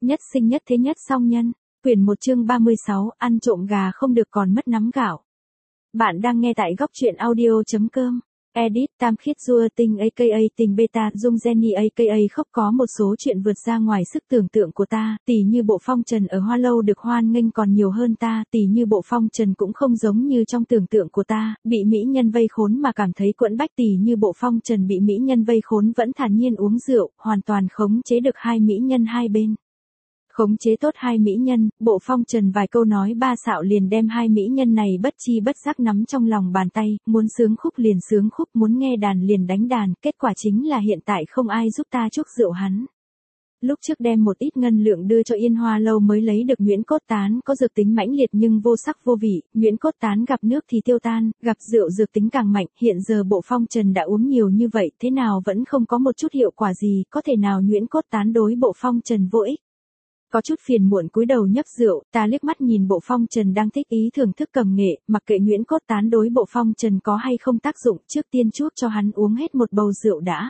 Nhất sinh nhất thế nhất song nhân. Quyển 1 chương 36, ăn trộm gà không được còn mất nắm gạo. Bạn đang nghe tại góc truyện audio.com. Edit Tam Khiết Dua Tinh aka Tình Beta Dung Jenny aka Khóc có một số chuyện vượt ra ngoài sức tưởng tượng của ta, tỉ như bộ phong trần ở Hoa Lâu được hoan nghênh còn nhiều hơn ta, tỉ như bộ phong trần cũng không giống như trong tưởng tượng của ta, bị mỹ nhân vây khốn mà cảm thấy quẫn bách, tỉ như bộ phong trần bị mỹ nhân vây khốn vẫn thản nhiên uống rượu, hoàn toàn khống chế được hai mỹ nhân hai bên. Khống chế tốt hai mỹ nhân, bộ phong trần vài câu nói ba xạo liền đem hai mỹ nhân này bất chi bất giác nắm trong lòng bàn tay, muốn sướng khúc liền sướng khúc, muốn nghe đàn liền đánh đàn, kết quả chính là hiện tại không ai giúp ta chúc rượu hắn. Lúc trước đem một ít ngân lượng đưa cho Yên Hoa Lâu mới lấy được nhuyễn cốt tán có dược tính mãnh liệt nhưng vô sắc vô vị, nhuyễn cốt tán gặp nước thì tiêu tan, gặp rượu dược tính càng mạnh, hiện giờ bộ phong trần đã uống nhiều như vậy, thế nào vẫn không có một chút hiệu quả gì, có thể nào nhuyễn cốt tán đối bộ phong trần vô ích. Có chút phiền muộn cúi đầu nhấp rượu, ta liếc mắt nhìn bộ phong trần đang thích ý thưởng thức cầm nghệ, mặc kệ nhuyễn cốt tán đối bộ phong trần có hay không tác dụng, trước tiên chuốc cho hắn uống hết một bầu rượu đã.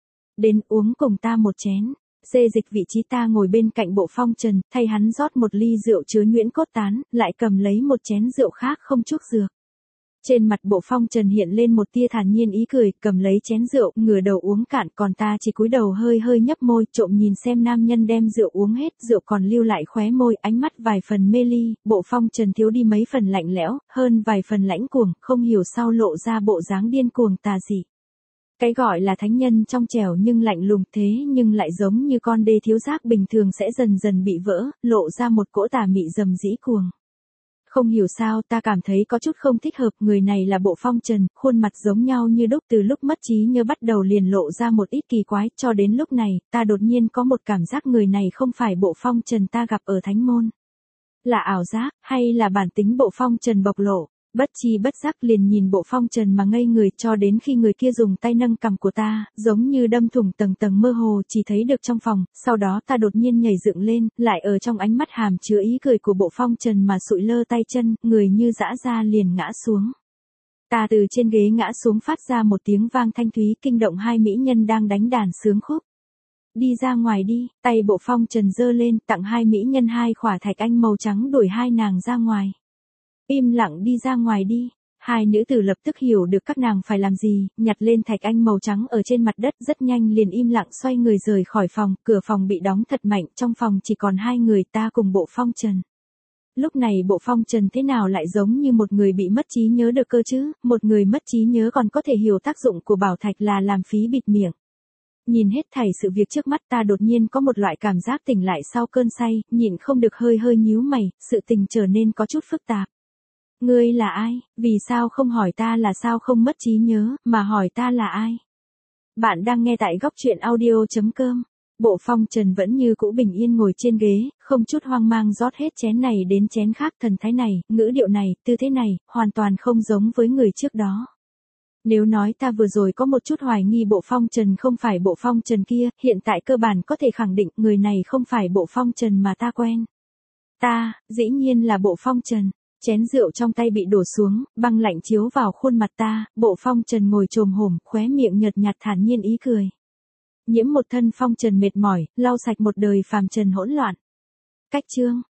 Đến uống cùng ta một chén. Xê dịch vị trí ta ngồi bên cạnh bộ phong trần, thay hắn rót một ly rượu chứa nhuyễn cốt tán, lại cầm lấy một chén rượu khác không chuốc dược. Trên mặt bộ phong trần hiện lên một tia thản nhiên ý cười, cầm lấy chén rượu, ngửa đầu uống cạn, còn ta chỉ cúi đầu hơi hơi nhấp môi, trộm nhìn xem nam nhân đem rượu uống hết, rượu còn lưu lại khóe môi, ánh mắt vài phần mê ly, bộ phong trần thiếu đi mấy phần lạnh lẽo, hơn vài phần lãnh cuồng, không hiểu sao lộ ra bộ dáng điên cuồng tà dị. Cái gọi là thánh nhân trong trẻo nhưng lạnh lùng thế nhưng lại giống như con đê thiếu giác bình thường sẽ dần dần bị vỡ, lộ ra một cỗ tà mị dầm dĩ cuồng. Không hiểu sao ta cảm thấy có chút không thích hợp, người này là bộ phong trần, khuôn mặt giống nhau như đúc, từ lúc mất trí nhớ bắt đầu liền lộ ra một ít kỳ quái, cho đến lúc này, ta đột nhiên có một cảm giác người này không phải bộ phong trần ta gặp ở thánh môn. Là ảo giác, hay là bản tính bộ phong trần bộc lộ, bất chi bất giác liền nhìn bộ phong trần mà ngây người cho đến khi người kia dùng tay nâng cằm của ta, giống như đâm thủng tầng tầng mơ hồ chỉ thấy được trong phòng, sau đó ta đột nhiên nhảy dựng lên, lại ở trong ánh mắt hàm chứa ý cười của bộ phong trần mà sụi lơ tay chân, người như dã ra liền ngã xuống. Ta từ trên ghế ngã xuống phát ra một tiếng vang thanh thúy kinh động hai mỹ nhân đang đánh đàn sướng khúc. Đi ra ngoài đi, tay bộ phong trần giơ lên tặng hai mỹ nhân hai khỏa thạch anh màu trắng đuổi hai nàng ra ngoài. Im lặng đi ra ngoài đi. Hai nữ tử lập tức hiểu được các nàng phải làm gì, nhặt lên thạch anh màu trắng ở trên mặt đất rất nhanh liền im lặng xoay người rời khỏi phòng, cửa phòng bị đóng thật mạnh, trong phòng chỉ còn hai người ta cùng bộ phong trần. Lúc này bộ phong trần thế nào lại giống như một người bị mất trí nhớ được cơ chứ, một người mất trí nhớ còn có thể hiểu tác dụng của bảo thạch là làm phí bịt miệng. Nhìn hết thảy sự việc trước mắt ta đột nhiên có một loại cảm giác tỉnh lại sau cơn say, nhịn không được hơi hơi nhíu mày, sự tình trở nên có chút phức tạp. Ngươi là ai, vì sao không hỏi ta là sao không mất trí nhớ, mà hỏi ta là ai? Bạn đang nghe tại góc truyện audio.com. Bộ phong trần vẫn như cũ bình yên ngồi trên ghế, không chút hoang mang rót hết chén này đến chén khác, thần thái này, ngữ điệu này, tư thế này, hoàn toàn không giống với người trước đó. Nếu nói ta vừa rồi có một chút hoài nghi bộ phong trần không phải bộ phong trần kia, hiện tại cơ bản có thể khẳng định người này không phải bộ phong trần mà ta quen. Ta, dĩ nhiên là bộ phong trần. Chén rượu trong tay bị đổ xuống, băng lạnh chiếu vào khuôn mặt ta, bộ phong trần ngồi chồm hổm, khóe miệng nhợt nhạt thản nhiên ý cười. Nhiễm một thân phong trần mệt mỏi, lau sạch một đời phàm trần hỗn loạn. Cách chương,